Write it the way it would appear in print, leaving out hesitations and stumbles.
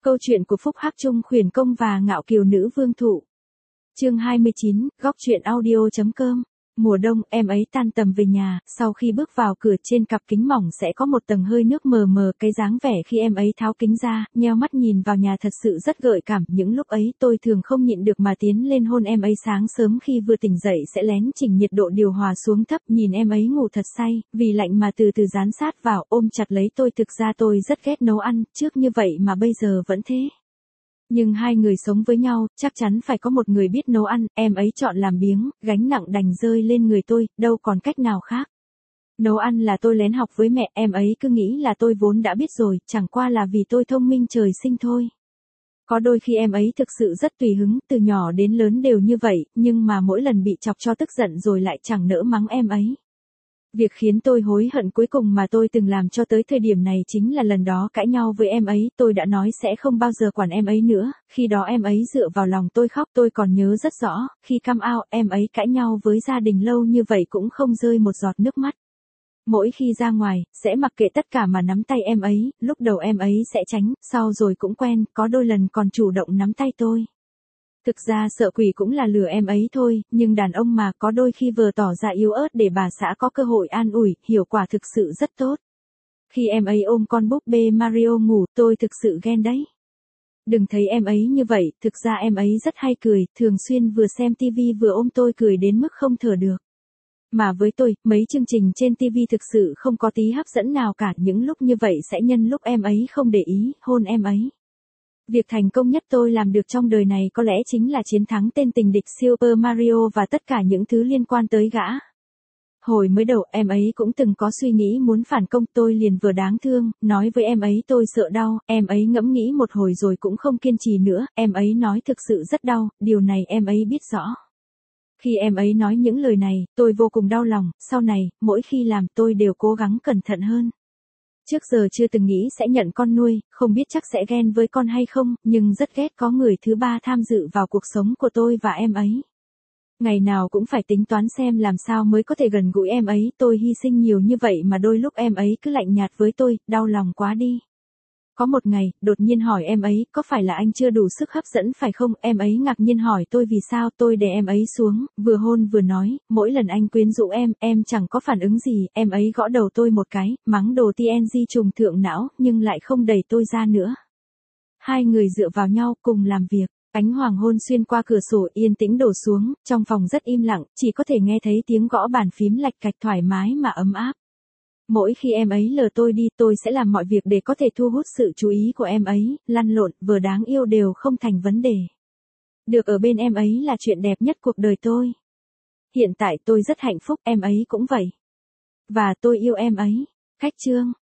Câu chuyện của Phúc Hắc Trung Khuyển Công và Ngạo Kiều Nữ Vương Thụ. Chương 29, góc truyện audio.com. Mùa đông, em ấy tan tầm về nhà, sau khi bước vào cửa trên cặp kính mỏng sẽ có một tầng hơi nước mờ mờ, cái dáng vẻ khi em ấy tháo kính ra, nheo mắt nhìn vào nhà thật sự rất gợi cảm. Những lúc ấy tôi thường không nhịn được mà tiến lên hôn em ấy. Sáng sớm khi vừa tỉnh dậy sẽ lén chỉnh nhiệt độ điều hòa xuống thấp, nhìn em ấy ngủ thật say, vì lạnh mà từ từ dán sát vào, ôm chặt lấy tôi. Thực ra tôi rất ghét nấu ăn, trước như vậy mà bây giờ vẫn thế. Nhưng hai người sống với nhau, chắc chắn phải có một người biết nấu ăn, em ấy chọn làm biếng, gánh nặng đành rơi lên người tôi, đâu còn cách nào khác. Nấu ăn là tôi lén học với mẹ, em ấy cứ nghĩ là tôi vốn đã biết rồi, chẳng qua là vì tôi thông minh trời sinh thôi. Có đôi khi em ấy thực sự rất tùy hứng, từ nhỏ đến lớn đều như vậy, nhưng mà mỗi lần bị chọc cho tức giận rồi lại chẳng nỡ mắng em ấy. Việc khiến tôi hối hận cuối cùng mà tôi từng làm cho tới thời điểm này chính là lần đó cãi nhau với em ấy. Tôi đã nói sẽ không bao giờ quản em ấy nữa, khi đó em ấy dựa vào lòng tôi khóc. Tôi còn nhớ rất rõ, khi come out em ấy cãi nhau với gia đình lâu như vậy cũng không rơi một giọt nước mắt. Mỗi khi ra ngoài, sẽ mặc kệ tất cả mà nắm tay em ấy, lúc đầu em ấy sẽ tránh, sau rồi cũng quen, có đôi lần còn chủ động nắm tay tôi. Thực ra sợ quỷ cũng là lừa em ấy thôi, nhưng đàn ông mà, có đôi khi vừa tỏ ra yếu ớt để bà xã có cơ hội an ủi, hiệu quả thực sự rất tốt. Khi em ấy ôm con búp bê Mario ngủ, tôi thực sự ghen đấy. Đừng thấy em ấy như vậy, thực ra em ấy rất hay cười, thường xuyên vừa xem tivi vừa ôm tôi cười đến mức không thở được. Mà với tôi, mấy chương trình trên tivi thực sự không có tí hấp dẫn nào cả, những lúc như vậy sẽ nhân lúc em ấy không để ý, hôn em ấy. Việc thành công nhất tôi làm được trong đời này có lẽ chính là chiến thắng tên tình địch Super Mario và tất cả những thứ liên quan tới gã. Hồi mới đầu em ấy cũng từng có suy nghĩ muốn phản công, tôi liền vừa đáng thương, nói với em ấy tôi sợ đau, em ấy ngẫm nghĩ một hồi rồi cũng không kiên trì nữa, em ấy nói thực sự rất đau, điều này em ấy biết rõ. Khi em ấy nói những lời này, tôi vô cùng đau lòng, sau này, mỗi khi làm tôi đều cố gắng cẩn thận hơn. Trước giờ chưa từng nghĩ sẽ nhận con nuôi, không biết chắc sẽ ghen với con hay không, nhưng rất ghét có người thứ ba tham dự vào cuộc sống của tôi và em ấy. Ngày nào cũng phải tính toán xem làm sao mới có thể gần gũi em ấy, tôi hy sinh nhiều như vậy mà đôi lúc em ấy cứ lạnh nhạt với tôi, đau lòng quá đi. Có một ngày, đột nhiên hỏi em ấy, có phải là anh chưa đủ sức hấp dẫn phải không? Em ấy ngạc nhiên hỏi tôi vì sao, tôi đè em ấy xuống, vừa hôn vừa nói, mỗi lần anh quyến rũ em chẳng có phản ứng gì, em ấy gõ đầu tôi một cái, mắng đồ TNG trùng thượng não, nhưng lại không đẩy tôi ra nữa. Hai người dựa vào nhau, cùng làm việc. Ánh hoàng hôn xuyên qua cửa sổ yên tĩnh đổ xuống, trong phòng rất im lặng, chỉ có thể nghe thấy tiếng gõ bàn phím lạch cạch thoải mái mà ấm áp. Mỗi khi em ấy lờ tôi đi, tôi sẽ làm mọi việc để có thể thu hút sự chú ý của em ấy, lăn lộn, vừa đáng yêu đều không thành vấn đề. Được ở bên em ấy là chuyện đẹp nhất cuộc đời tôi. Hiện tại tôi rất hạnh phúc, em ấy cũng vậy. Và tôi yêu em ấy. Khách chương.